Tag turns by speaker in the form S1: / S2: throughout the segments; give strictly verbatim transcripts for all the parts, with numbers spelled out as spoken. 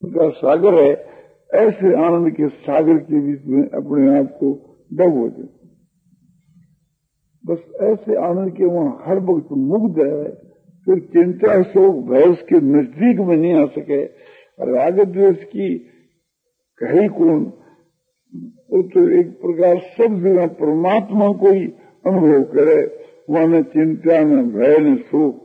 S1: का सागर है, ऐसे आनंद के सागर के बीच में अपने आप को डबो दे। बस ऐसे आनंद के वहां हर वक्त मुग्ध है, फिर चिंता शोक भय उसके नजदीक में नहीं आ सके। राग द्वेष की कही कौन, वो तो एक प्रकार सब जगह परमात्मा को ही अनुभव करे, वहां न चिंता न भय न शोक।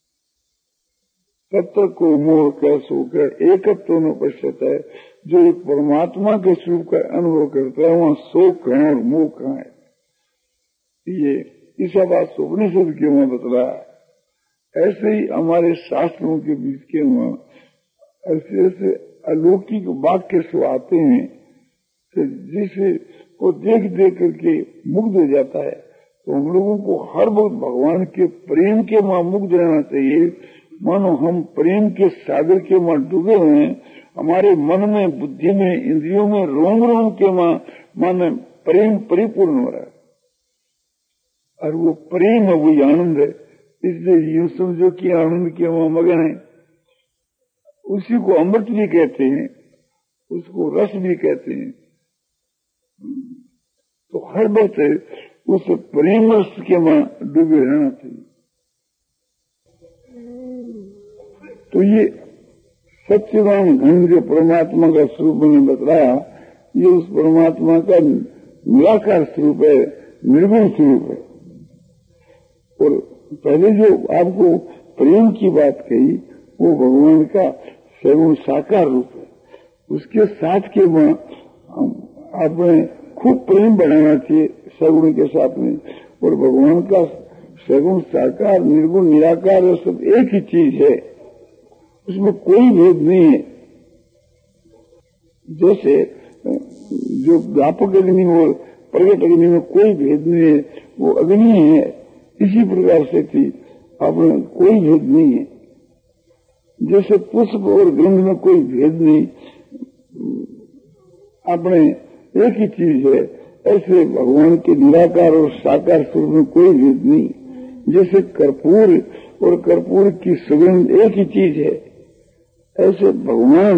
S1: तत्व को मोह कह शोक है, एकत्व न पश्चात है। जो एक परमात्मा के स्वरूप का अनुभव करता है, वहां शोक कहाँ और मोह कहाँ है। ये ईसा बात उपनिषद के वहां बतला। ऐसे ही हमारे शास्त्रों के बीच के वहां ऐसे ऐसे अलौकिक वाक्य सो आते हैं जिसे को देख देख करके मुग्ध हो जाता है। तो हम लोगों को हर वक्त भगवान के प्रेम के वहां मुग्ध रहना चाहिए, मानो हम प्रेम के सागर के वहां डूबे हुए हैं। हमारे मन में, बुद्धि में, इंद्रियों में, रोम रोम के वहां मानो प्रेम परिपूर्ण हो रहा है, और वो प्रेम है, वही आनंद है। इसलिए यूं समझो कि आनंद के वहां मगन है। उसी को अमृत भी कहते हैं, उसको रस भी कहते हैं। तो हर वक्त उस प्रेम रस के वहां डूबे रहना चाहिए। तो ये सच्चिदानंद घन जो परमात्मा का स्वरूप मैंने बताया, ये उस परमात्मा का निराकार स्वरूप है, निर्गुण स्वरूप है। और पहले जो आपको प्रेम की बात कही, वो भगवान का सगुण साकार रूप है। उसके साथ के वहां आपने खूब प्रेम बढ़ाना चाहिए सगुण के साथ में। और भगवान का सगुण साकार निर्गुण निराकार सब एक ही चीज है, उसमें कोई भेद नहीं है। जैसे जो व्यापक अग्नि और प्रगट अग्नि में कोई भेद नहीं है, वो अग्नि है, इसी प्रकार से थी अपने कोई भेद नहीं है। जैसे पुष्प और गंध में कोई भेद नहीं, अपने एक ही चीज है, ऐसे भगवान के निराकार और साकार स्वरूप में कोई भेद नहीं। जैसे कर्पूर और कर्पूर की सुगंध एक ही चीज है, ऐसे भगवान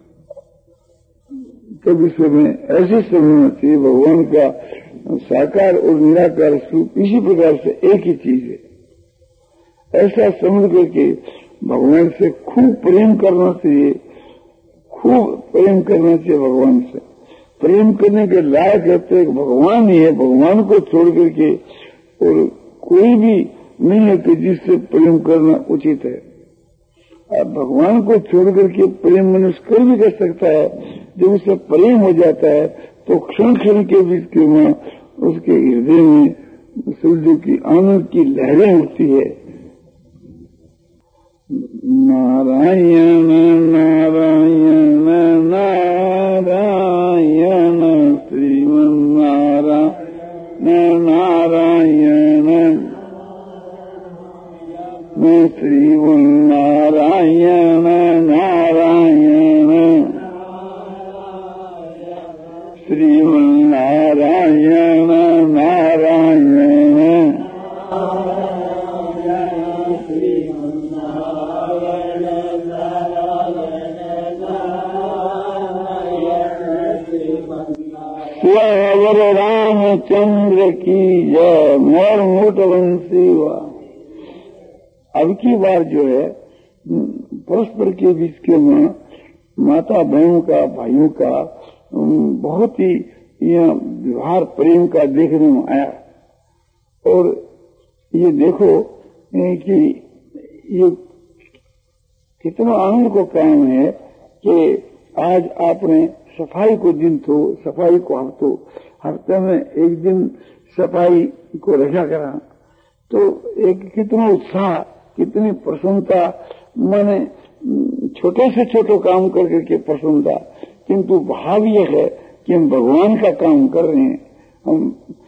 S1: के विषय में ऐसे समझना चाहिए, भगवान का साकार और निराकार स्वरूप इसी प्रकार से एक ही चीज है। ऐसा समझ करके भगवान से खूब प्रेम करना चाहिए, खूब प्रेम करना चाहिए भगवान से। प्रेम करने के लायक रहते हैं भगवान ही है, भगवान को छोड़ करके और कोई भी नहीं है कि जिससे प्रेम करना उचित है। अब भगवान को छोड़ करके प्रेम मनुष्य कर भी कर सकता है। जब उससे प्रेम हो जाता है तो क्षण क्षण के बीच के वहां उसके हृदय में सूर्य की आनंद की लहरें उठती है। नारायण नारायण नारायण श्रीमन नारायण नारायण श्रीमन नारायण नारायण श्रीमन नारायण नारायण स्वर रामचंद्र की जय। मोर मोट वंशी हुआ। अब की बार जो है परस्पर के बीच के में माता बहनों का, भाइयों का बहुत ही यह व्यवहार प्रेम का देखने में आया। और ये देखो कि ये कितना आनंद को काम है कि आज आपने सफाई को दिन तो सफाई को हफ्तों हफ्ते में एक दिन सफाई को रखा करा, तो एक कितना उत्साह, कितनी प्रसन्नता, माने छोटे से छोटे काम कर करके प्रसन्नता। किंतु भाव यह है कि हम भगवान का काम कर रहे हैं, हम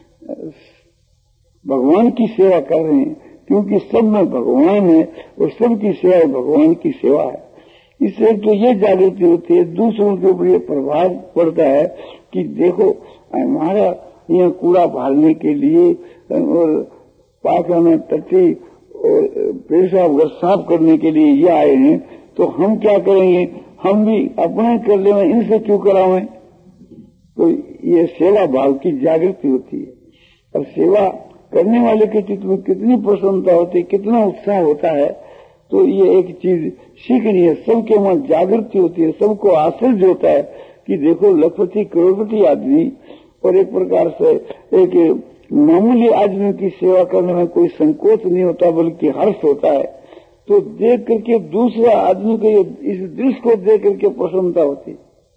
S1: भगवान की सेवा कर रहे हैं, क्योंकि सब में भगवान है और सबकी सेवा भगवान की सेवा है। इससे तो ये जागृति होती है, दूसरों के ऊपर ये प्रभाव पड़ता है कि देखो हमारा यहाँ कूड़ा भालने के लिए और पाखाना टट्टी और पेशाब साफ करने के लिए ये आए हैं, तो हम क्या करेंगे, हम भी अपना कर ले, इनसे क्यों करावे। तो ये सेवा भाव की जागृति होती है। और सेवा करने वाले के चित्त में कितनी प्रसन्नता होती है, कितना उत्साह होता है। तो ये एक चीज सीखनी है, सबके वहां जागृति होती है, सबको आश्चर्य होता है कि देखो लखपति करोड़पति आदमी और एक प्रकार से एक मामूली आदमी की सेवा करने में कोई संकोच नहीं होता, बल्कि हर्ष होता है। तो देख करके दूसरा आदमी को इस दृश्य को देख करके प्रसन्नता होती।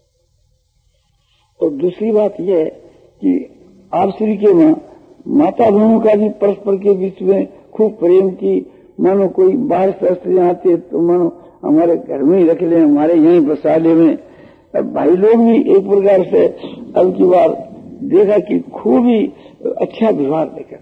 S1: और दूसरी बात यह है कि आप श्री के वहां माता बहनों का भी परस्पर के बीच में खूब प्रेम की, मानो कोई बाहर से स्त्रियां आती है तो मानो हमारे घर में ही रख ले, हमारे यहीं बसा ले में। भाई लोग भी एक प्रकार से अब की बार देखा कि खूब ही अच्छा व्यवहार देखा।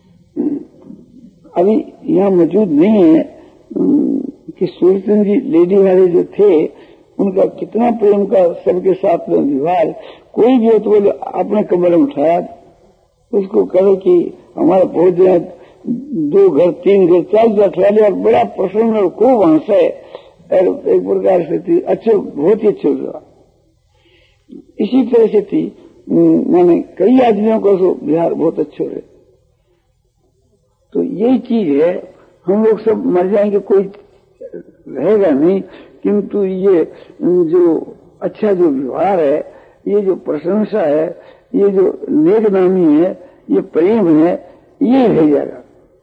S1: अभी यहाँ मौजूद नहीं है कि सूर्यचंद जी लेडी वाले जो थे उनका कितना प्रेम का सबके साथ में व्यवहार। कोई भी हो तो बोले अपने कमरे में उठाया, उसको कहे कि हमारा पहुंच जाए, दो घर तीन घर चार घर उठा लिया, और बड़ा प्रसन्न और खूब हंसे, एक प्रकार से थी अच्छे, बहुत ही अच्छे हुआ। इसी तरह से थी, मैंने कई आदमियों को तो बिहार बहुत अच्छे रहे। तो यही चीज है, हम लोग सब मर जाएंगे, कोई रहेगा नहीं, किंतु ये जो अच्छा जो व्यवहार है, ये जो प्रशंसा है, ये जो नेकनामी है, ये प्रेम है, ये रह जाएगा।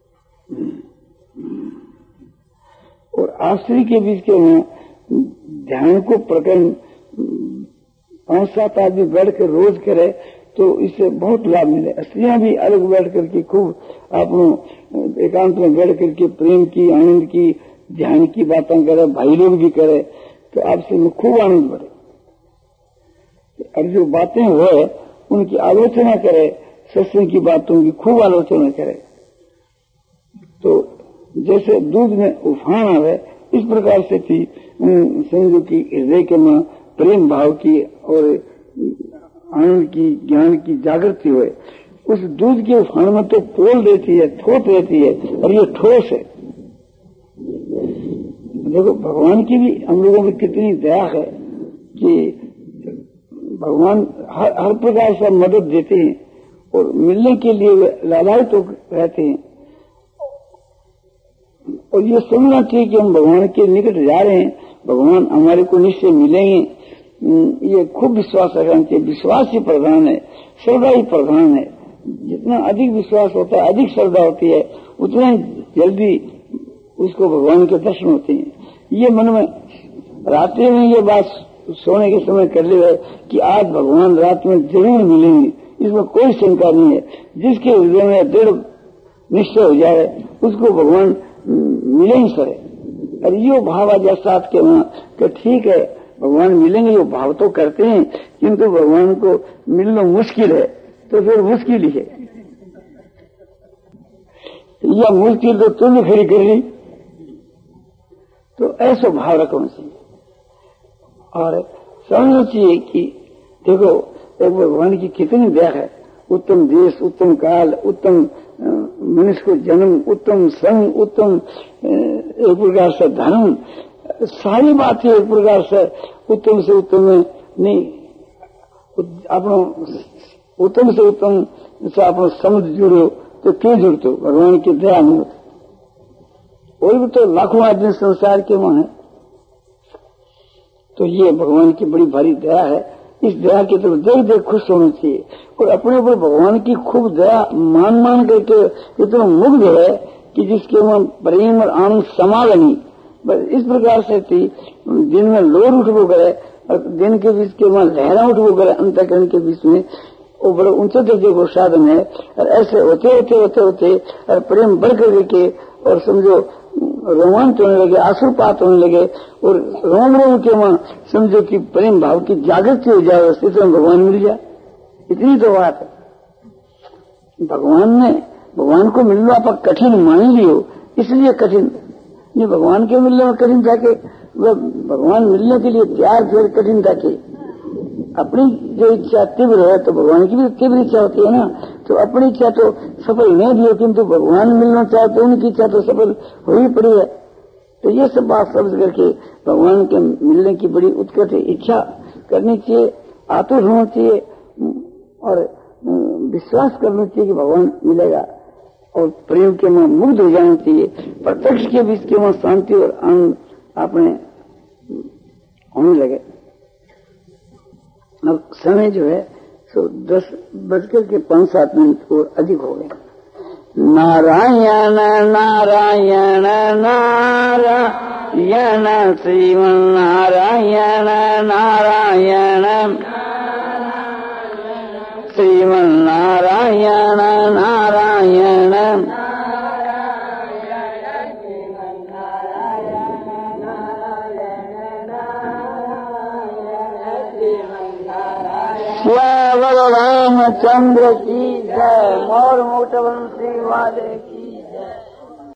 S1: और आश्री के बीच के में ध्यान को प्रकरण पांच सात आदमी बैठ कर रोज करे तो इससे बहुत लाभ मिले। स्त्रियां भी अलग बैठ करके खूब आप एकांत में बैठ करके प्रेम की, आनंद की, ध्यान की बातें करे, भाई लोग भी करे, तो आपसे में खूब आनंद बढ़े। और जो बातें हुए उनकी आलोचना करे, सत्संग की बातों की खूब आलोचना करे। तो जैसे दूध में उफान आवे, इस प्रकार से थी समझो कि हृदय के में प्रेम भाव की और आनंद की, ज्ञान की जागृति हुए। उस दूध के उफान में तो पोल रहती है, ठोस रहती है, और ये ठोस है। देखो भगवान की भी हम लोगों में कितनी दया है कि भगवान हर, हर प्रकार से मदद देते हैं और मिलने के लिए लालायित तो रहते हैं। और ये समझना चाहिए कि हम भगवान के निकट जा रहे हैं, भगवान हमारे को निश्चय मिलेंगे, ये खूब विश्वास रखना चाहिए। विश्वास ही प्रधान है, श्रद्धा ही प्रधान है। जितना अधिक विश्वास होता है, अधिक श्रद्धा होती है, उतना जल्दी उसको भगवान के दर्शन होते हैं। ये मन में रात्रि में ये बात सोने के समय कर ले कि आज भगवान रात में जरूर मिलेंगे, इसमें कोई शंका नहीं है। जिसके हृदय में दृढ़ निश्चय हो जाए उसको भगवान मिले ही सरे। और यो भाव आ जाए साथ के वहां कि ठीक है भगवान मिलेंगे, यो भाव तो करते हैं, किंतु भगवान को मिलना मुश्किल है, तो फिर मुश्किल ही है। यह मुश्किल तो तुमने खड़ी कर ली, तो ऐसा भाव रखना चाहिए। और समझना चाहिए कि देखो एक भगवान की कितनी दया है। उत्तम देश, उत्तम काल, उत्तम मनुष्य को जन्म, उत्तम संग, उत्तम एक प्रकार से धर्म, सारी बातें एक प्रकार से उत्तम से उत्तम नहीं, अपनो उत्तम से उत्तम से अपनो समझ जुड़ो तो क्यों जुड़ते भगवान की दया नहीं होती। और भी तो लाखों आदमी संसार के वहां है, तो ये भगवान की बड़ी भारी दया है। इस दया की तरफ देख देख खुश होना चाहिए और अपने ऊपर भगवान की खूब दया मान मान करके इतना मुग्ध है कि जिसके वहां प्रेम और आनंद समावे नहीं। बस इस प्रकार से थी दिन में लोर उठ वो करे और दिन के बीच के वहां लहरा उठ वो करे, अंतःकरण के बीच में वो बड़े ऊंचे दर्जे को साधन है। और ऐसे होते होते होते होते और प्रेम बढ़ कर के और समझो रोमांच होने लगे, आंसुपात होने लगे और रोम रोम के वहां समझो कि प्रेम भाव की जागृति हो जाए, उस स्थिति में भगवान मिल जाए। इतनी तो बात है। भगवान ने भगवान को मिलना आप कठिन मान लियो, इसलिए कठिन नहीं। भगवान के मिलने में कठिन था कि भगवान मिलने के लिए तैयार फिर कठिन था कि अपनी जो इच्छा तीव्र है तो भगवान की भी तीव्र इच्छा होती है ना। तो अपनी इच्छा तो सफल नहीं भी हो, किंतु भगवान मिलना चाहे तो उनकी इच्छा तो सफल हो ही पड़ी है। तो ये सब बात समझ करके
S2: भगवान के मिलने की बड़ी उत्कट इच्छा करनी चाहिए, आतुर होना चाहिए और विश्वास करना चाहिए कि भगवान मिलेगा और प्रेम के में मुग्ध हो जाना चाहिए। प्रत्यक्ष के बीच के वहां शांति और आनंद अपने होने लगे। अब समय जो है सो दस बजकर के पांच सात मिनट और अधिक हो गए। नारायण नारायण नारायण श्रीमन नारायण नारायण श्रीमन नारायण नारायण श्याम रामचंद्र की जय। मोर मोट वंशी वाले